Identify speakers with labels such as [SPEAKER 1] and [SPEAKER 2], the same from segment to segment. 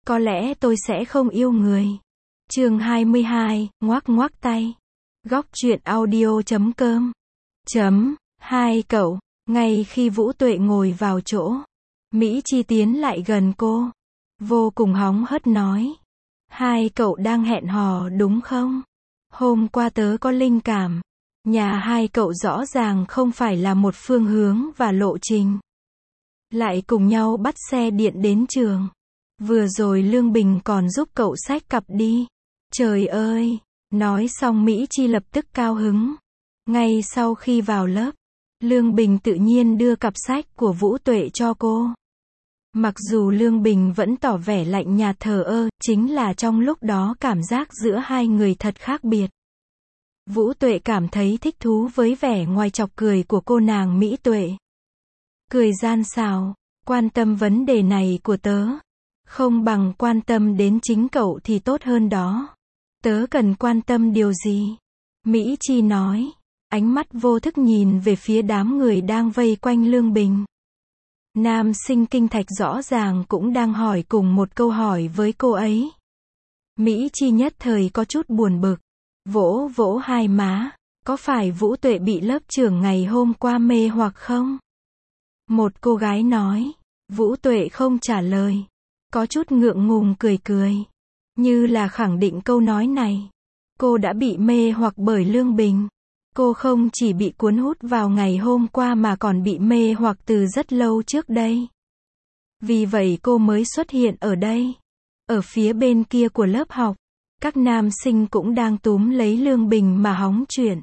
[SPEAKER 1] có lẽ tôi sẽ không yêu người. Chương 22, ngoắc ngoắc tay. Góc truyện audio.com. Hai cậu, ngay khi Vũ Tuệ ngồi vào chỗ, Mỹ Chi tiến lại gần cô, vô cùng hóng hớt nói. Hai cậu đang hẹn hò đúng không? Hôm qua tớ có linh cảm, nhà hai cậu rõ ràng không phải là một phương hướng và lộ trình. Lại cùng nhau bắt xe điện đến trường. Vừa rồi Lương Bình còn giúp cậu xách cặp đi. Trời ơi! Nói xong Mỹ Chi lập tức cao hứng. Ngay sau khi vào lớp, Lương Bình tự nhiên đưa cặp sách của Vũ Tuệ cho cô. Mặc dù Lương Bình vẫn tỏ vẻ lạnh nhạt thờ ơ, chính là trong lúc đó cảm giác giữa hai người thật khác biệt. Vũ Tuệ cảm thấy thích thú với vẻ ngoài chọc cười của cô nàng Mỹ Tuệ. Cười gian xảo, quan tâm vấn đề này của tớ. Không bằng quan tâm đến chính cậu thì tốt hơn đó. Tớ cần quan tâm điều gì? Mỹ Chi nói, ánh mắt vô thức nhìn về phía đám người đang vây quanh Lương Bình. Nam sinh Kinh Thạch rõ ràng cũng đang hỏi cùng một câu hỏi với cô ấy. Mỹ Chi nhất thời có chút buồn bực, vỗ vỗ hai má, có phải Vũ Tuệ bị lớp trưởng ngày hôm qua mê hoặc không? Một cô gái nói, Vũ Tuệ không trả lời, có chút ngượng ngùng cười cười, như là khẳng định câu nói này. Cô đã bị mê hoặc bởi Lương Bình. Cô không chỉ bị cuốn hút vào ngày hôm qua mà còn bị mê hoặc từ rất lâu trước đây. Vì vậy cô mới xuất hiện ở đây. Ở phía bên kia của lớp học, các nam sinh cũng đang túm lấy Lương Bình mà hóng chuyện.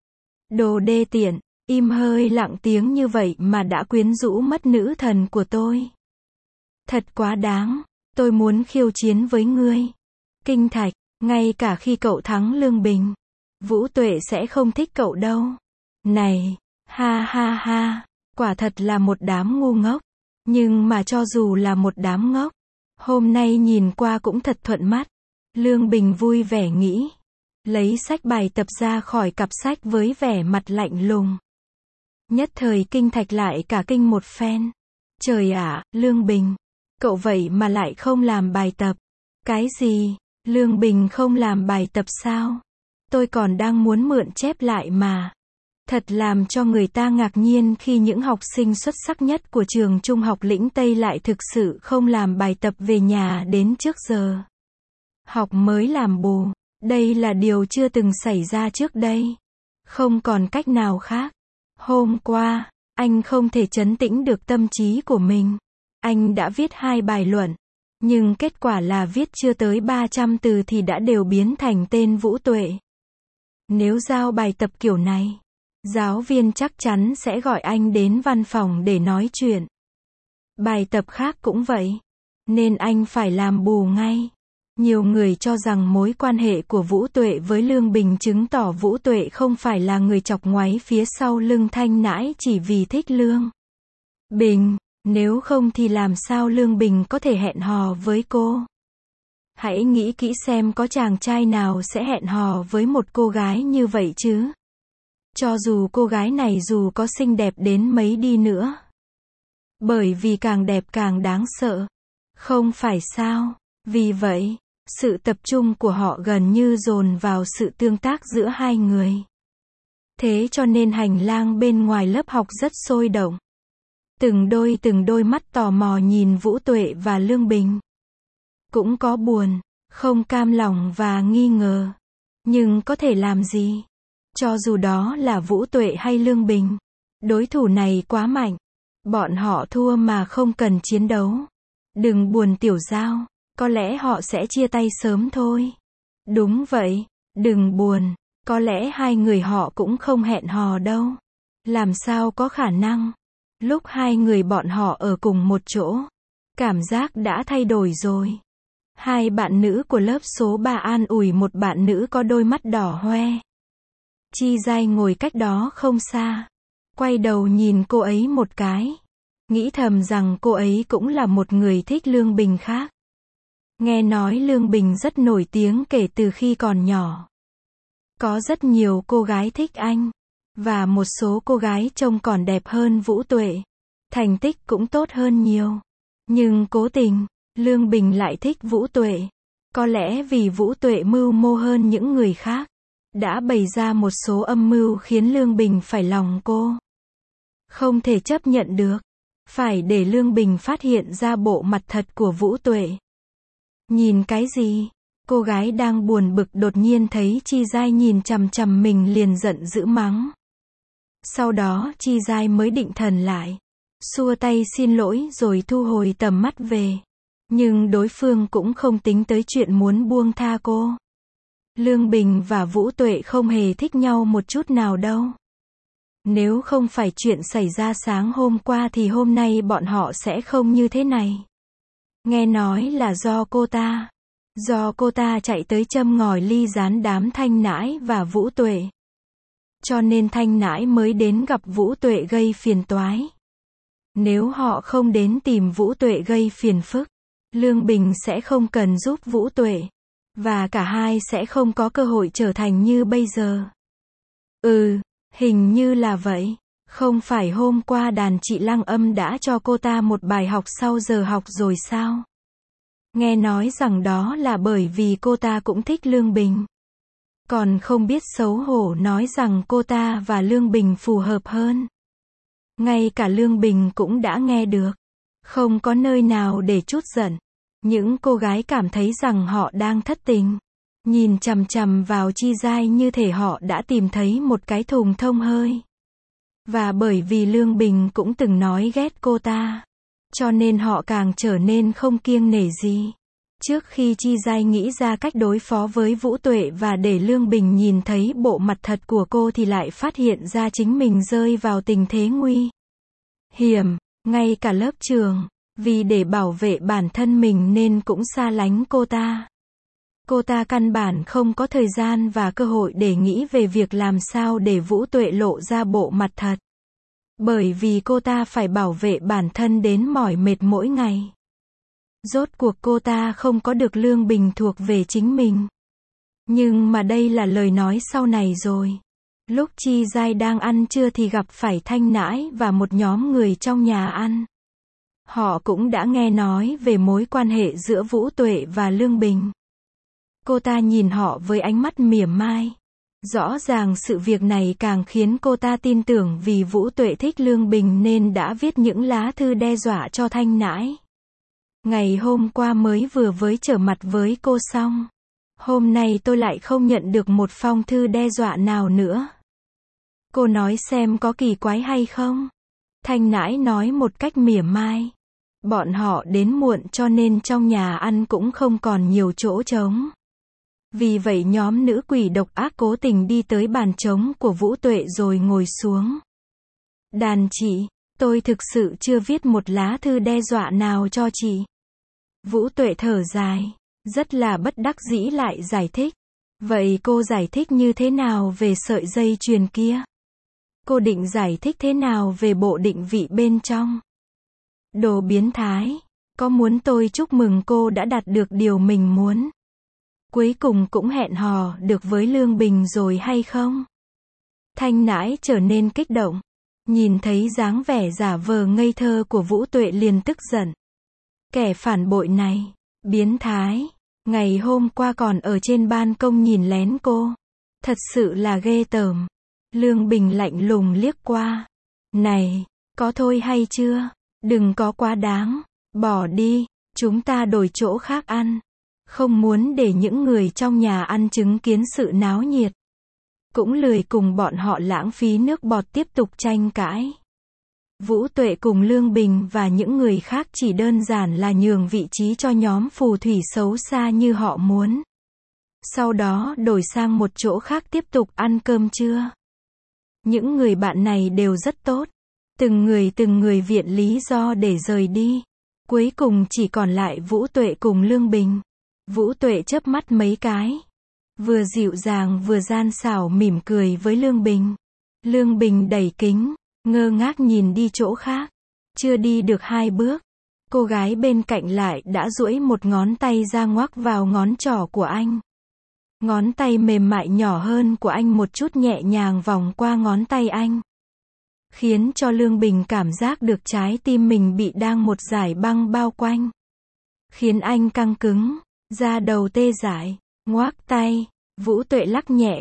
[SPEAKER 1] Đồ đê tiện, im hơi lặng tiếng như vậy mà đã quyến rũ mất nữ thần của tôi. Thật quá đáng, tôi muốn khiêu chiến với ngươi. Kinh Thạch, ngay cả khi cậu thắng Lương Bình, Vũ Tuệ sẽ không thích cậu đâu. Này, ha ha ha, quả thật là một đám ngu ngốc. Nhưng mà cho dù là một đám ngốc, hôm nay nhìn qua cũng thật thuận mắt. Lương Bình vui vẻ nghĩ, lấy sách bài tập ra khỏi cặp sách với vẻ mặt lạnh lùng. Nhất thời Kinh Thạch lại cả kinh một phen. Trời ạ, Lương Bình, cậu vậy mà lại không làm bài tập. Cái gì? Lương Bình không làm bài tập sao? Tôi còn đang muốn mượn chép lại mà. Thật làm cho người ta ngạc nhiên khi những học sinh xuất sắc nhất của trường Trung học Lĩnh Tây lại thực sự không làm bài tập về nhà đến trước giờ. Học mới làm bù. Đây là điều chưa từng xảy ra trước đây. Không còn cách nào khác. Hôm qua, anh không thể trấn tĩnh được tâm trí của mình. Anh đã viết 2 bài luận. Nhưng kết quả là viết chưa tới 300 từ thì đã đều biến thành tên Vũ Tuệ. Nếu giao bài tập kiểu này, giáo viên chắc chắn sẽ gọi anh đến văn phòng để nói chuyện. Bài tập khác cũng vậy. Nên anh phải làm bù ngay. Nhiều người cho rằng mối quan hệ của Vũ Tuệ với Lương Bình chứng tỏ Vũ Tuệ không phải là người chọc ngoáy phía sau lưng Thanh Nãi chỉ vì thích Lương Bình. Nếu không thì làm sao Lương Bình có thể hẹn hò với cô? Hãy nghĩ kỹ xem có chàng trai nào sẽ hẹn hò với một cô gái như vậy chứ? Cho dù cô gái này dù có xinh đẹp đến mấy đi nữa. Bởi vì càng đẹp càng đáng sợ. Không phải sao? Vì vậy, sự tập trung của họ gần như dồn vào sự tương tác giữa hai người. Thế cho nên hành lang bên ngoài lớp học rất sôi động. Từng đôi mắt tò mò nhìn Vũ Tuệ và Lương Bình. Cũng có buồn, không cam lòng và nghi ngờ. Nhưng có thể làm gì? Cho dù đó là Vũ Tuệ hay Lương Bình, đối thủ này quá mạnh. Bọn họ thua mà không cần chiến đấu. Đừng buồn Tiểu Giao, có lẽ họ sẽ chia tay sớm thôi. Đúng vậy, đừng buồn, có lẽ hai người họ cũng không hẹn hò đâu. Làm sao có khả năng? Lúc hai người bọn họ ở cùng một chỗ, cảm giác đã thay đổi rồi. Hai bạn nữ của lớp số 3 an ủi một bạn nữ có đôi mắt đỏ hoe. Chi Giai ngồi cách đó không xa, quay đầu nhìn cô ấy một cái, nghĩ thầm rằng cô ấy cũng là một người thích Lương Bình khác. Nghe nói Lương Bình rất nổi tiếng kể từ khi còn nhỏ. Có rất nhiều cô gái thích anh. Và một số cô gái trông còn đẹp hơn Vũ Tuệ. Thành tích cũng tốt hơn nhiều. Nhưng cố tình, Lương Bình lại thích Vũ Tuệ. Có lẽ vì Vũ Tuệ mưu mô hơn những người khác, đã bày ra một số âm mưu khiến Lương Bình phải lòng cô. Không thể chấp nhận được. Phải để Lương Bình phát hiện ra bộ mặt thật của Vũ Tuệ. Nhìn cái gì? Cô gái đang buồn bực đột nhiên thấy Chi Giai nhìn chằm chằm mình liền giận dữ mắng. Sau đó Chi Giai mới định thần lại. Xua tay xin lỗi rồi thu hồi tầm mắt về. Nhưng đối phương cũng không tính tới chuyện muốn buông tha cô. Lương Bình và Vũ Tuệ không hề thích nhau một chút nào đâu. Nếu không phải chuyện xảy ra sáng hôm qua thì hôm nay bọn họ sẽ không như thế này. Nghe nói là do cô ta chạy tới châm ngòi ly gián đám Thanh Nãi và Vũ Tuệ. Cho nên Thanh Nãi mới đến gặp Vũ Tuệ gây phiền toái. Nếu họ không đến tìm Vũ Tuệ gây phiền phức, Lương Bình sẽ không cần giúp Vũ Tuệ. Và cả hai sẽ không có cơ hội trở thành như bây giờ. Hình như là vậy. Không phải hôm qua đàn chị Lăng Âm đã cho cô ta một bài học sau giờ học rồi sao? Nghe nói rằng đó là bởi vì cô ta cũng thích Lương Bình. Còn không biết xấu hổ nói rằng cô ta và Lương Bình phù hợp hơn. Ngay cả Lương Bình cũng đã nghe được. Không có nơi nào để trút giận. Những cô gái cảm thấy rằng họ đang thất tình. Nhìn chằm chằm vào Chi Giai như thể họ đã tìm thấy một cái thùng thông hơi. Và bởi vì Lương Bình cũng từng nói ghét cô ta, cho nên họ càng trở nên không kiêng nể gì. Trước khi Chi Giai nghĩ ra cách đối phó với Vũ Tuệ và để Lương Bình nhìn thấy bộ mặt thật của cô thì lại phát hiện ra chính mình rơi vào tình thế nguy hiểm. Ngay cả lớp trường, vì để bảo vệ bản thân mình nên cũng xa lánh cô ta. Cô ta căn bản không có thời gian và cơ hội để nghĩ về việc làm sao để Vũ Tuệ lộ ra bộ mặt thật. Bởi vì cô ta phải bảo vệ bản thân đến mỏi mệt mỗi ngày. Rốt cuộc cô ta không có được Lương Bình thuộc về chính mình. Nhưng mà đây là lời nói sau này rồi. Lúc Chi Giai đang ăn trưa thì gặp phải Thanh Nãi và một nhóm người trong nhà ăn. Họ cũng đã nghe nói về mối quan hệ giữa Vũ Tuệ và Lương Bình. Cô ta nhìn họ với ánh mắt mỉa mai. Rõ ràng sự việc này càng khiến cô ta tin tưởng vì Vũ Tuệ thích Lương Bình nên đã viết những lá thư đe dọa cho Thanh Nãi. Ngày hôm qua mới vừa với trở mặt với cô xong. Hôm nay tôi lại không nhận được một phong thư đe dọa nào nữa. Cô nói xem có kỳ quái hay không? Thanh Nãi nói một cách mỉa mai. Bọn họ đến muộn cho nên trong nhà ăn cũng không còn nhiều chỗ trống. Vì vậy nhóm nữ quỷ độc ác cố tình đi tới bàn trống của Vũ Tuệ rồi ngồi xuống. Đàn chị, tôi thực sự chưa viết một lá thư đe dọa nào cho chị. Vũ Tuệ thở dài, rất là bất đắc dĩ lại giải thích. Vậy cô giải thích như thế nào về sợi dây chuyền kia? Cô định giải thích thế nào về bộ định vị bên trong? Đồ biến thái, có muốn tôi chúc mừng cô đã đạt được điều mình muốn? Cuối cùng cũng hẹn hò được với Lương Bình rồi hay không? Thanh Nãi trở nên kích động. Nhìn thấy dáng vẻ giả vờ ngây thơ của Vũ Tuệ liền tức giận. Kẻ phản bội này, biến thái, ngày hôm qua còn ở trên ban công nhìn lén cô. Thật sự là ghê tởm. Lương Bình lạnh lùng liếc qua. Này, có thôi hay chưa? Đừng có quá đáng. Bỏ đi, chúng ta đổi chỗ khác ăn. Không muốn để những người trong nhà ăn chứng kiến sự náo nhiệt. Cũng lười cùng bọn họ lãng phí nước bọt tiếp tục tranh cãi. Vũ Tuệ cùng Lương Bình và những người khác chỉ đơn giản là nhường vị trí cho nhóm phù thủy xấu xa như họ muốn. Sau đó đổi sang một chỗ khác tiếp tục ăn cơm trưa. Những người bạn này đều rất tốt. Từng người viện lý do để rời đi. Cuối cùng chỉ còn lại Vũ Tuệ cùng Lương Bình. Vũ Tuệ chớp mắt mấy cái. Vừa dịu dàng vừa gian xảo mỉm cười với Lương Bình. Lương Bình đẩy kính, ngơ ngác nhìn đi chỗ khác. Chưa đi được 2 bước. Cô gái bên cạnh lại đã duỗi một ngón tay ra ngoắc vào ngón trỏ của anh. Ngón tay mềm mại nhỏ hơn của anh một chút nhẹ nhàng vòng qua ngón tay anh. Khiến cho Lương Bình cảm giác được trái tim mình bị đang một dải băng bao quanh. khiến anh căng cứng, da đầu tê dại, ngoác tay. Vũ Tuệ lắc nhẹ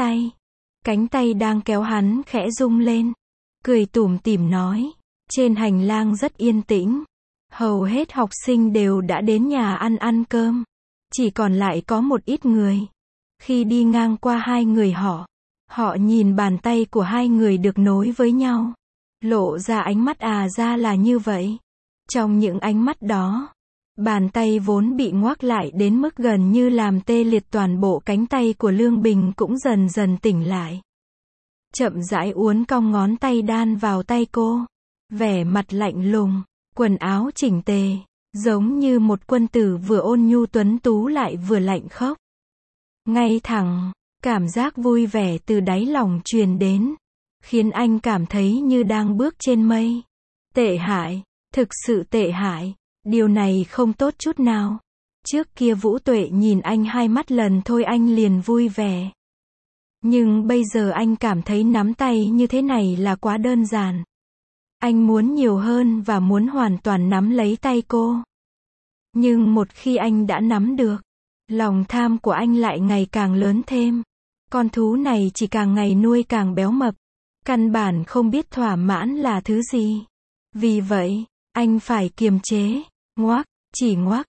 [SPEAKER 1] cánh tay đang kéo hắn khẽ rung lên, cười tủm tỉm nói. Trên hành lang rất yên tĩnh, hầu hết học sinh đều đã đến nhà ăn cơm, chỉ còn lại có một ít người. Khi đi ngang qua hai người họ nhìn bàn tay của hai người được nối với nhau, lộ ra ánh mắt ra là như vậy. Trong những ánh mắt đó, bàn tay vốn bị ngoác lại đến mức gần như làm tê liệt toàn bộ cánh tay của Lương Bình cũng dần dần tỉnh lại. Chậm rãi uốn cong ngón tay đan vào tay cô, vẻ mặt lạnh lùng, quần áo chỉnh tề, giống như một quân tử vừa ôn nhu tuấn tú lại vừa lạnh khốc. Ngay thẳng, cảm giác vui vẻ từ đáy lòng truyền đến, khiến anh cảm thấy như đang bước trên mây. Tệ hại, thực sự tệ hại, điều này không tốt chút nào. Trước kia Vũ Tuệ nhìn anh hai mắt lần thôi anh liền vui vẻ. Nhưng bây giờ anh cảm thấy nắm tay như thế này là quá đơn giản. Anh muốn nhiều hơn và muốn hoàn toàn nắm lấy tay cô. Nhưng một khi anh đã nắm được, lòng tham của anh lại ngày càng lớn thêm. Con thú này chỉ càng ngày nuôi càng béo mập, căn bản không biết thỏa mãn là thứ gì. Vì vậy, anh phải kiềm chế, chỉ ngoác,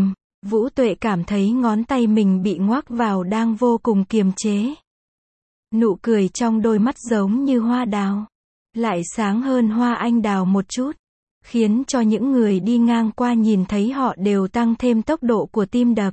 [SPEAKER 1] Vũ Tuệ cảm thấy ngón tay mình bị ngoác vào đang vô cùng kiềm chế. Nụ cười trong đôi mắt giống như hoa đào, lại sáng hơn hoa anh đào một chút, khiến cho những người đi ngang qua nhìn thấy họ đều tăng thêm tốc độ của tim đập.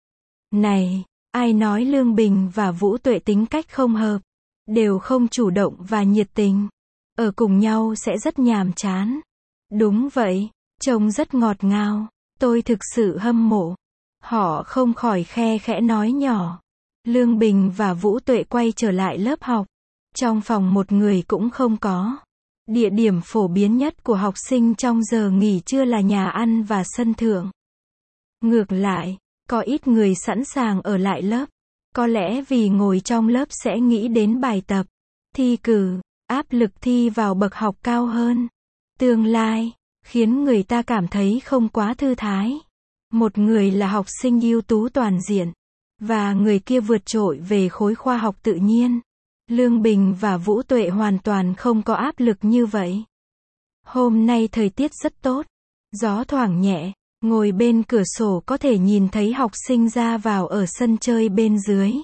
[SPEAKER 1] Này, ai nói Lương Bình và Vũ Tuệ tính cách không hợp, đều không chủ động và nhiệt tình, ở cùng nhau sẽ rất nhàm chán. Đúng vậy, trông rất ngọt ngào, tôi thực sự hâm mộ. Họ không khỏi khe khẽ nói nhỏ. Lương Bình và Vũ Tuệ quay trở lại lớp học. Trong phòng một người cũng không có. Địa điểm phổ biến nhất của học sinh trong giờ nghỉ trưa là nhà ăn và sân thượng. Ngược lại, có ít người sẵn sàng ở lại lớp. Có lẽ vì ngồi trong lớp sẽ nghĩ đến bài tập, thi cử, áp lực thi vào bậc học cao hơn, tương lai, khiến người ta cảm thấy không quá thư thái. Một người là học sinh ưu tú toàn diện, và người kia vượt trội về khối khoa học tự nhiên. Lương Bình và Vũ Tuệ hoàn toàn không có áp lực như vậy. Hôm nay thời tiết rất tốt, gió thoảng nhẹ, ngồi bên cửa sổ có thể nhìn thấy học sinh ra vào ở sân chơi bên dưới.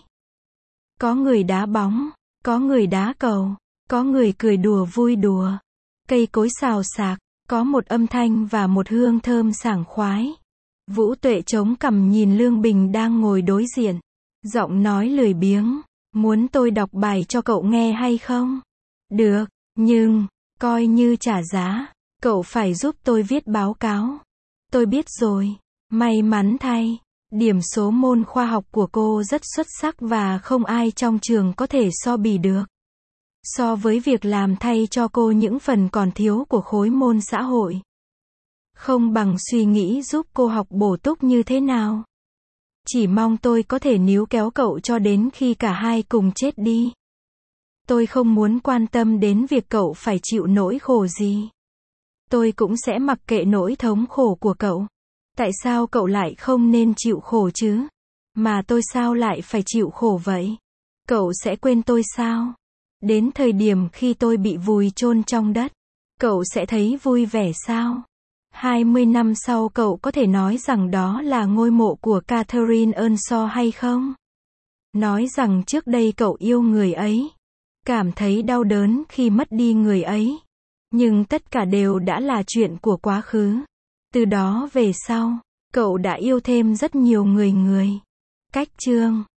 [SPEAKER 1] Có người đá bóng, có người đá cầu, có người cười đùa vui đùa. Cây cối xào xạc, có một âm thanh và một hương thơm sảng khoái. Vũ Tuệ chống cằm nhìn Lương Bình đang ngồi đối diện. Giọng nói lười biếng, muốn tôi đọc bài cho cậu nghe hay không? Được, nhưng, coi như trả giá, cậu phải giúp tôi viết báo cáo. Tôi biết rồi, may mắn thay, điểm số môn khoa học của cô rất xuất sắc và không ai trong trường có thể so bì được. So với việc làm thay cho cô những phần còn thiếu của khối môn xã hội. Không bằng suy nghĩ giúp cô học bổ túc như thế nào. Chỉ mong tôi có thể níu kéo cậu cho đến khi cả hai cùng chết đi. Tôi không muốn quan tâm đến việc cậu phải chịu nỗi khổ gì. Tôi cũng sẽ mặc kệ nỗi thống khổ của cậu. Tại sao cậu lại không nên chịu khổ chứ? Mà tôi sao lại phải chịu khổ vậy? Cậu sẽ quên tôi sao? Đến thời điểm khi tôi bị vùi chôn trong đất, cậu sẽ thấy vui vẻ sao? 20 năm sau cậu có thể nói rằng đó là ngôi mộ của Catherine Earnshaw hay không? Nói rằng trước đây cậu yêu người ấy, cảm thấy đau đớn khi mất đi người ấy. Nhưng tất cả đều đã là chuyện của quá khứ. Từ đó về sau, cậu đã yêu thêm rất nhiều người. Cách chương